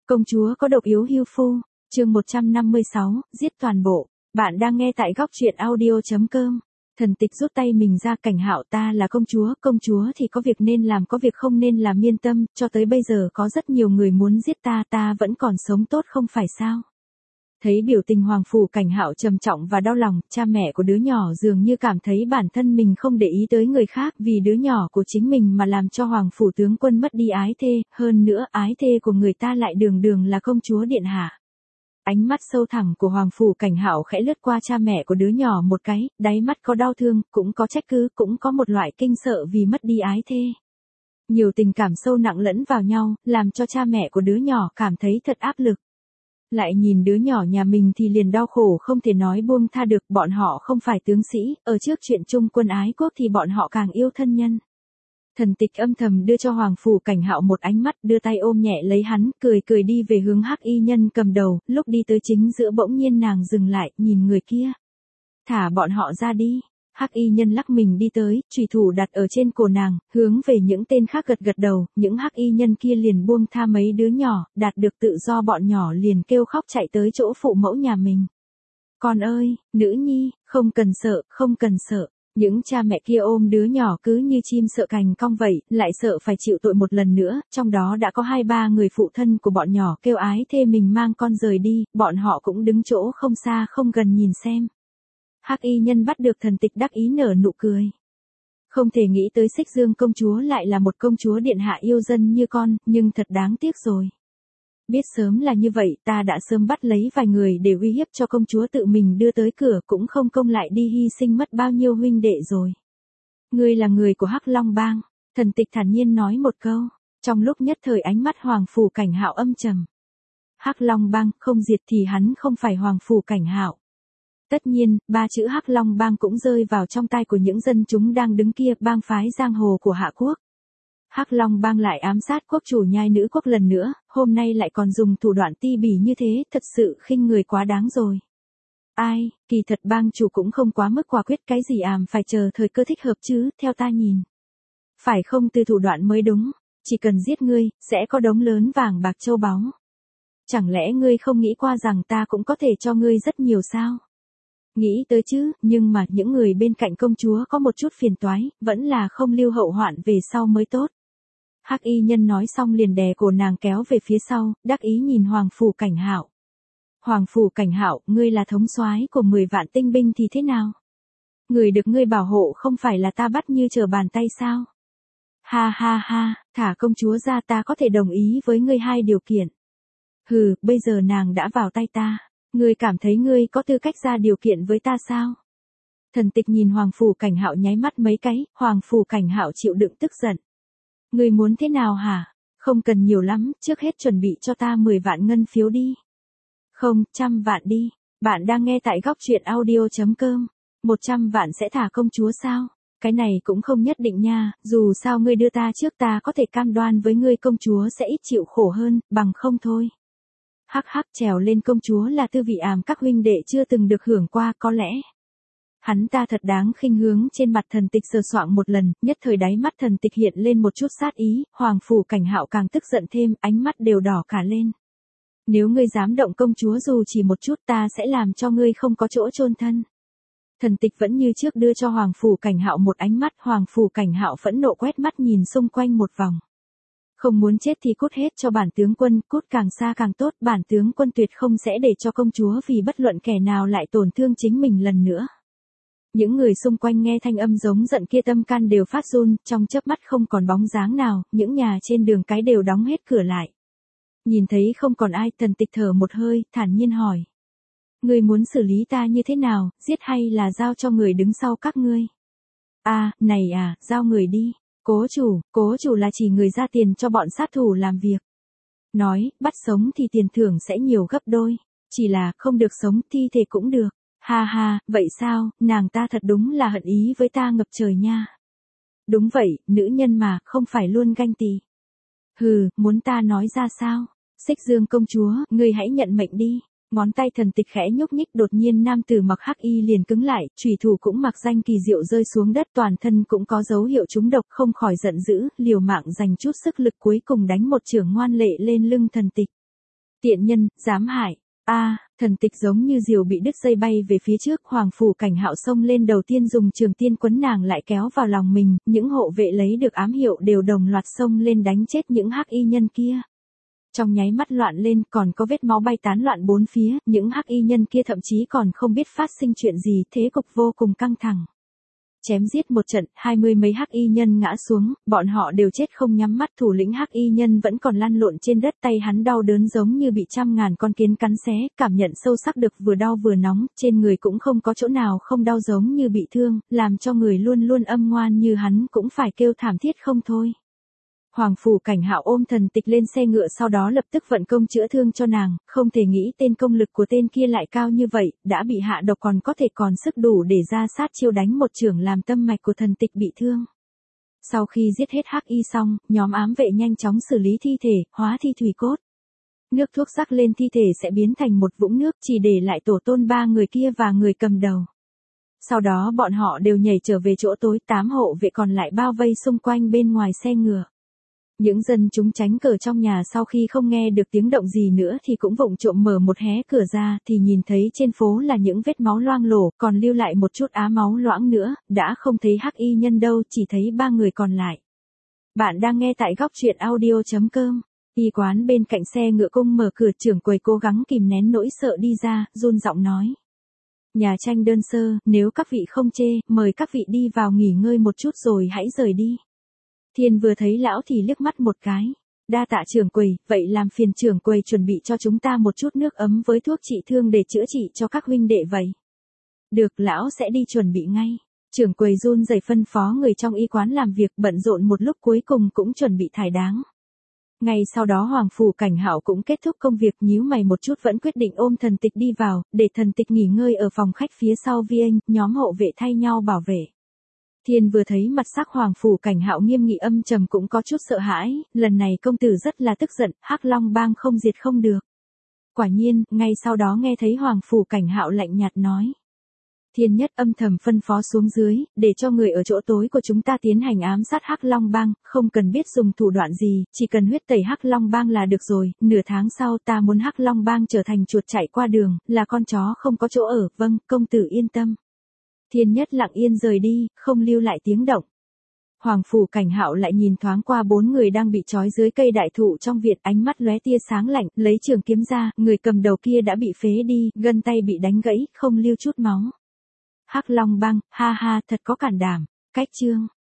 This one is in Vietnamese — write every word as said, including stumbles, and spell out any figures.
Công chúa có độc yếu hưu phu, chương một trăm năm mươi sáu, giết toàn bộ. Bạn đang nghe tại góc truyện audio.com. Thần tịch rút tay mình ra, Cảnh Hạo, ta là công chúa, công chúa thì có việc nên làm, có việc không nên làm, yên tâm, cho tới bây giờ có rất nhiều người muốn giết ta, ta vẫn còn sống tốt không phải sao? Thấy biểu tình Hoàng phủ Cảnh Hạo trầm trọng và đau lòng, cha mẹ của đứa nhỏ dường như cảm thấy bản thân mình không để ý tới người khác vì đứa nhỏ của chính mình mà làm cho Hoàng phủ tướng quân mất đi ái thê, hơn nữa ái thê của người ta lại đường đường là công chúa điện hạ. Ánh mắt sâu thẳm của Hoàng phủ Cảnh Hạo khẽ lướt qua cha mẹ của đứa nhỏ một cái, đáy mắt có đau thương, cũng có trách cứ, cũng có một loại kinh sợ vì mất đi ái thê. Nhiều tình cảm sâu nặng lẫn vào nhau, làm cho cha mẹ của đứa nhỏ cảm thấy thật áp lực. Lại nhìn đứa nhỏ nhà mình thì liền đau khổ không thể nói buông tha được, bọn họ không phải tướng sĩ, ở trước chuyện chung quân ái quốc thì bọn họ càng yêu thân nhân. Thần tịch âm thầm đưa cho Hoàng phủ Cảnh Hạo một ánh mắt, đưa tay ôm nhẹ lấy hắn, cười cười đi về hướng Hắc y nhân cầm đầu, lúc đi tới chính giữa bỗng nhiên nàng dừng lại, nhìn người kia. Thả bọn họ ra đi. Hắc y nhân lắc mình đi tới, chùy thủ đặt ở trên cổ nàng, hướng về những tên khác gật gật đầu, những hắc y nhân kia liền buông tha mấy đứa nhỏ, đạt được tự do bọn nhỏ liền kêu khóc chạy tới chỗ phụ mẫu nhà mình. Con ơi, nữ nhi, không cần sợ, không cần sợ. Những cha mẹ kia ôm đứa nhỏ cứ như chim sợ cành cong vậy, lại sợ phải chịu tội một lần nữa, trong đó đã có hai ba người phụ thân của bọn nhỏ kêu ái thê mình mang con rời đi, bọn họ cũng đứng chỗ không xa không gần nhìn xem. Hắc y nhân bắt được thần tịch đắc ý nở nụ cười. Không thể nghĩ tới Xích Dương công chúa lại là một công chúa điện hạ yêu dân như con, nhưng thật đáng tiếc rồi. Biết sớm là như vậy, ta đã sớm bắt lấy vài người để uy hiếp cho công chúa tự mình đưa tới cửa, cũng không công lại đi hy sinh mất bao nhiêu huynh đệ rồi. Ngươi là người của Hắc Long Bang, thần tịch thản nhiên nói một câu, trong lúc nhất thời ánh mắt Hoàng phủ Cảnh Hạo âm trầm. Hắc Long Bang không diệt thì hắn không phải Hoàng phủ Cảnh Hạo. Tất nhiên, ba chữ Hắc Long Bang cũng rơi vào trong tai của những dân chúng đang đứng kia, bang phái giang hồ của Hạ Quốc. Hắc Long Bang lại ám sát quốc chủ nhai nữ quốc lần nữa, hôm nay lại còn dùng thủ đoạn ti bỉ như thế, thật sự khinh người quá đáng rồi. Ai, kỳ thật bang chủ cũng không quá mức quả quyết, cái gì àm phải chờ thời cơ thích hợp chứ, theo ta nhìn. Phải không từ thủ đoạn mới đúng, chỉ cần giết ngươi, sẽ có đống lớn vàng bạc châu báu. Chẳng lẽ ngươi không nghĩ qua rằng ta cũng có thể cho ngươi rất nhiều sao? Nghĩ tới chứ, nhưng mà những người bên cạnh công chúa có một chút phiền toái, vẫn là không lưu hậu hoạn về sau mới tốt. Hắc y nhân nói xong liền đè cổ nàng kéo về phía sau, đắc ý nhìn Hoàng phủ Cảnh Hạo. Hoàng phủ Cảnh Hạo, ngươi là thống soái của mười vạn tinh binh thì thế nào? Người được ngươi bảo hộ không phải là ta bắt như trở bàn tay sao? Ha ha ha, thả công chúa ra, ta có thể đồng ý với ngươi hai điều kiện. Hừ, bây giờ nàng đã vào tay ta. Ngươi cảm thấy ngươi có tư cách ra điều kiện với ta sao? Thần tịch nhìn Hoàng phủ Cảnh Hạo nháy mắt mấy cái, Hoàng phủ Cảnh Hạo chịu đựng tức giận. Ngươi muốn thế nào hả? Không cần nhiều lắm, trước hết chuẩn bị cho ta mười vạn ngân phiếu đi. Không, trăm vạn đi. Bạn đang nghe tại góc truyện audio.com. Một trăm vạn sẽ thả công chúa sao? Cái này cũng không nhất định nha, dù sao ngươi đưa ta trước, ta có thể cam đoan với ngươi công chúa sẽ ít chịu khổ hơn, bằng không thôi. Hắc hắc, trèo lên công chúa là tư vị àm các huynh đệ chưa từng được hưởng qua, có lẽ. Hắn ta thật đáng khinh, hướng trên mặt thần tịch sờ soạng một lần, nhất thời đáy mắt thần tịch hiện lên một chút sát ý, Hoàng phủ Cảnh Hạo càng tức giận thêm, ánh mắt đều đỏ cả lên. Nếu ngươi dám động công chúa dù chỉ một chút, ta sẽ làm cho ngươi không có chỗ chôn thân. Thần tịch vẫn như trước đưa cho Hoàng phủ Cảnh Hạo một ánh mắt, Hoàng phủ Cảnh Hạo phẫn nộ quét mắt nhìn xung quanh một vòng. Không muốn chết thì cút hết cho bản tướng quân, cút càng xa càng tốt, bản tướng quân tuyệt không sẽ để cho công chúa vì bất luận kẻ nào lại tổn thương chính mình lần nữa. Những người xung quanh nghe thanh âm giống giận kia tâm can đều phát run, trong chớp mắt không còn bóng dáng nào, những nhà trên đường cái đều đóng hết cửa lại. Nhìn thấy không còn ai, thần tịch thở một hơi, thản nhiên hỏi. Ngươi muốn xử lý ta như thế nào, giết hay là giao cho người đứng sau các ngươi? À, này à, giao người đi. Cố chủ, cố chủ là chỉ người ra tiền cho bọn sát thủ làm việc. Nói, bắt sống thì tiền thưởng sẽ nhiều gấp đôi. Chỉ là, không được sống, thi thể cũng được. Ha ha, vậy sao, nàng ta thật đúng là hận ý với ta ngập trời nha. Đúng vậy, nữ nhân mà, không phải luôn ganh tị. Hừ, muốn ta nói ra sao? Xích Dương công chúa, ngươi hãy nhận mệnh đi. Ngón tay thần tịch khẽ nhúc nhích, đột nhiên nam tử mặc hắc y liền cứng lại, chủy thủ cũng mặc danh kỳ diệu rơi xuống đất, toàn thân cũng có dấu hiệu trúng độc, không khỏi giận dữ, liều mạng dành chút sức lực cuối cùng đánh một chưởng ngoan lệ lên lưng thần tịch. Tiện nhân, dám hại. A, thần tịch giống như diều bị đứt dây bay về phía trước, Hoàng Phủ Cảnh Hạo xông lên đầu tiên dùng trường tiên quấn nàng lại kéo vào lòng mình, những hộ vệ lấy được ám hiệu đều đồng loạt xông lên đánh chết những hắc y nhân kia. Trong nháy mắt loạn lên, còn có vết máu bay tán loạn bốn phía, những hắc y nhân kia thậm chí còn không biết phát sinh chuyện gì, thế cục vô cùng căng thẳng. Chém giết một trận, hai mươi mấy hắc y nhân ngã xuống, bọn họ đều chết không nhắm mắt, thủ lĩnh hắc y nhân vẫn còn lăn lộn trên đất, tay hắn đau đớn giống như bị trăm ngàn con kiến cắn xé, cảm nhận sâu sắc được vừa đau vừa nóng, trên người cũng không có chỗ nào không đau giống như bị thương, làm cho người luôn luôn âm ngoan như hắn cũng phải kêu thảm thiết không thôi. Hoàng Phủ Cảnh Hạo ôm thần tịch lên xe ngựa, sau đó lập tức vận công chữa thương cho nàng, không thể nghĩ tên công lực của tên kia lại cao như vậy, đã bị hạ độc còn có thể còn sức đủ để ra sát chiêu đánh một chưởng làm tâm mạch của thần tịch bị thương. Sau khi giết hết hắc y xong, nhóm ám vệ nhanh chóng xử lý thi thể, hóa thi thủy cốt. Nước thuốc rắc lên thi thể sẽ biến thành một vũng nước, chỉ để lại tổ tôn ba người kia và người cầm đầu. Sau đó bọn họ đều nhảy trở về chỗ tối, tám hộ vệ còn lại bao vây xung quanh bên ngoài xe ngựa. Những dân chúng tránh cờ trong nhà sau khi không nghe được tiếng động gì nữa thì cũng vụng trộm mở một hé cửa ra, thì nhìn thấy trên phố là những vết máu loang lổ, còn lưu lại một chút á máu loãng nữa, đã không thấy hắc y nhân đâu, chỉ thấy ba người còn lại. Bạn đang nghe tại góc truyện audio chấm com. Y quán bên cạnh xe ngựa cung mở cửa, trưởng quầy cố gắng kìm nén nỗi sợ đi ra, run giọng nói. Nhà tranh đơn sơ, nếu các vị không chê, mời các vị đi vào nghỉ ngơi một chút rồi hãy rời đi. Thiên vừa thấy lão thì liếc mắt một cái. Đa tạ trưởng quầy, vậy làm phiền trưởng quầy chuẩn bị cho chúng ta một chút nước ấm với thuốc trị thương để chữa trị cho các huynh đệ vậy. Được, lão sẽ đi chuẩn bị ngay. Trưởng quầy run rẩy phân phó người trong y quán làm việc, bận rộn một lúc cuối cùng cũng chuẩn bị thải đáng. Ngay sau đó Hoàng Phủ Cảnh Hạo cũng kết thúc công việc, nhíu mày một chút vẫn quyết định ôm thần tịch đi vào, để thần tịch nghỉ ngơi ở phòng khách phía sau vi anh, nhóm hộ vệ thay nhau bảo vệ. Thiên vừa thấy mặt sắc Hoàng Phủ Cảnh Hạo nghiêm nghị âm trầm cũng có chút sợ hãi, lần này công tử rất là tức giận, Hắc Long bang không diệt không được. Quả nhiên, ngay sau đó nghe thấy Hoàng Phủ Cảnh Hạo lạnh nhạt nói. Thiên nhất âm thầm phân phó xuống dưới, để cho người ở chỗ tối của chúng ta tiến hành ám sát Hắc Long bang, không cần biết dùng thủ đoạn gì, chỉ cần huyết tẩy Hắc Long bang là được rồi, nửa tháng sau ta muốn Hắc Long bang trở thành chuột chạy qua đường, là con chó không có chỗ ở, vâng, công tử yên tâm. Thiên nhất lặng yên rời đi, không lưu lại tiếng động. Hoàng Phủ Cảnh Hạo lại nhìn thoáng qua bốn người đang bị trói dưới cây đại thụ trong viện, ánh mắt lóe tia sáng lạnh, lấy trường kiếm ra, người cầm đầu kia đã bị phế đi, gân tay bị đánh gãy, không lưu chút máu. Hắc Long bang, ha ha, thật có cản đảm. Cách chương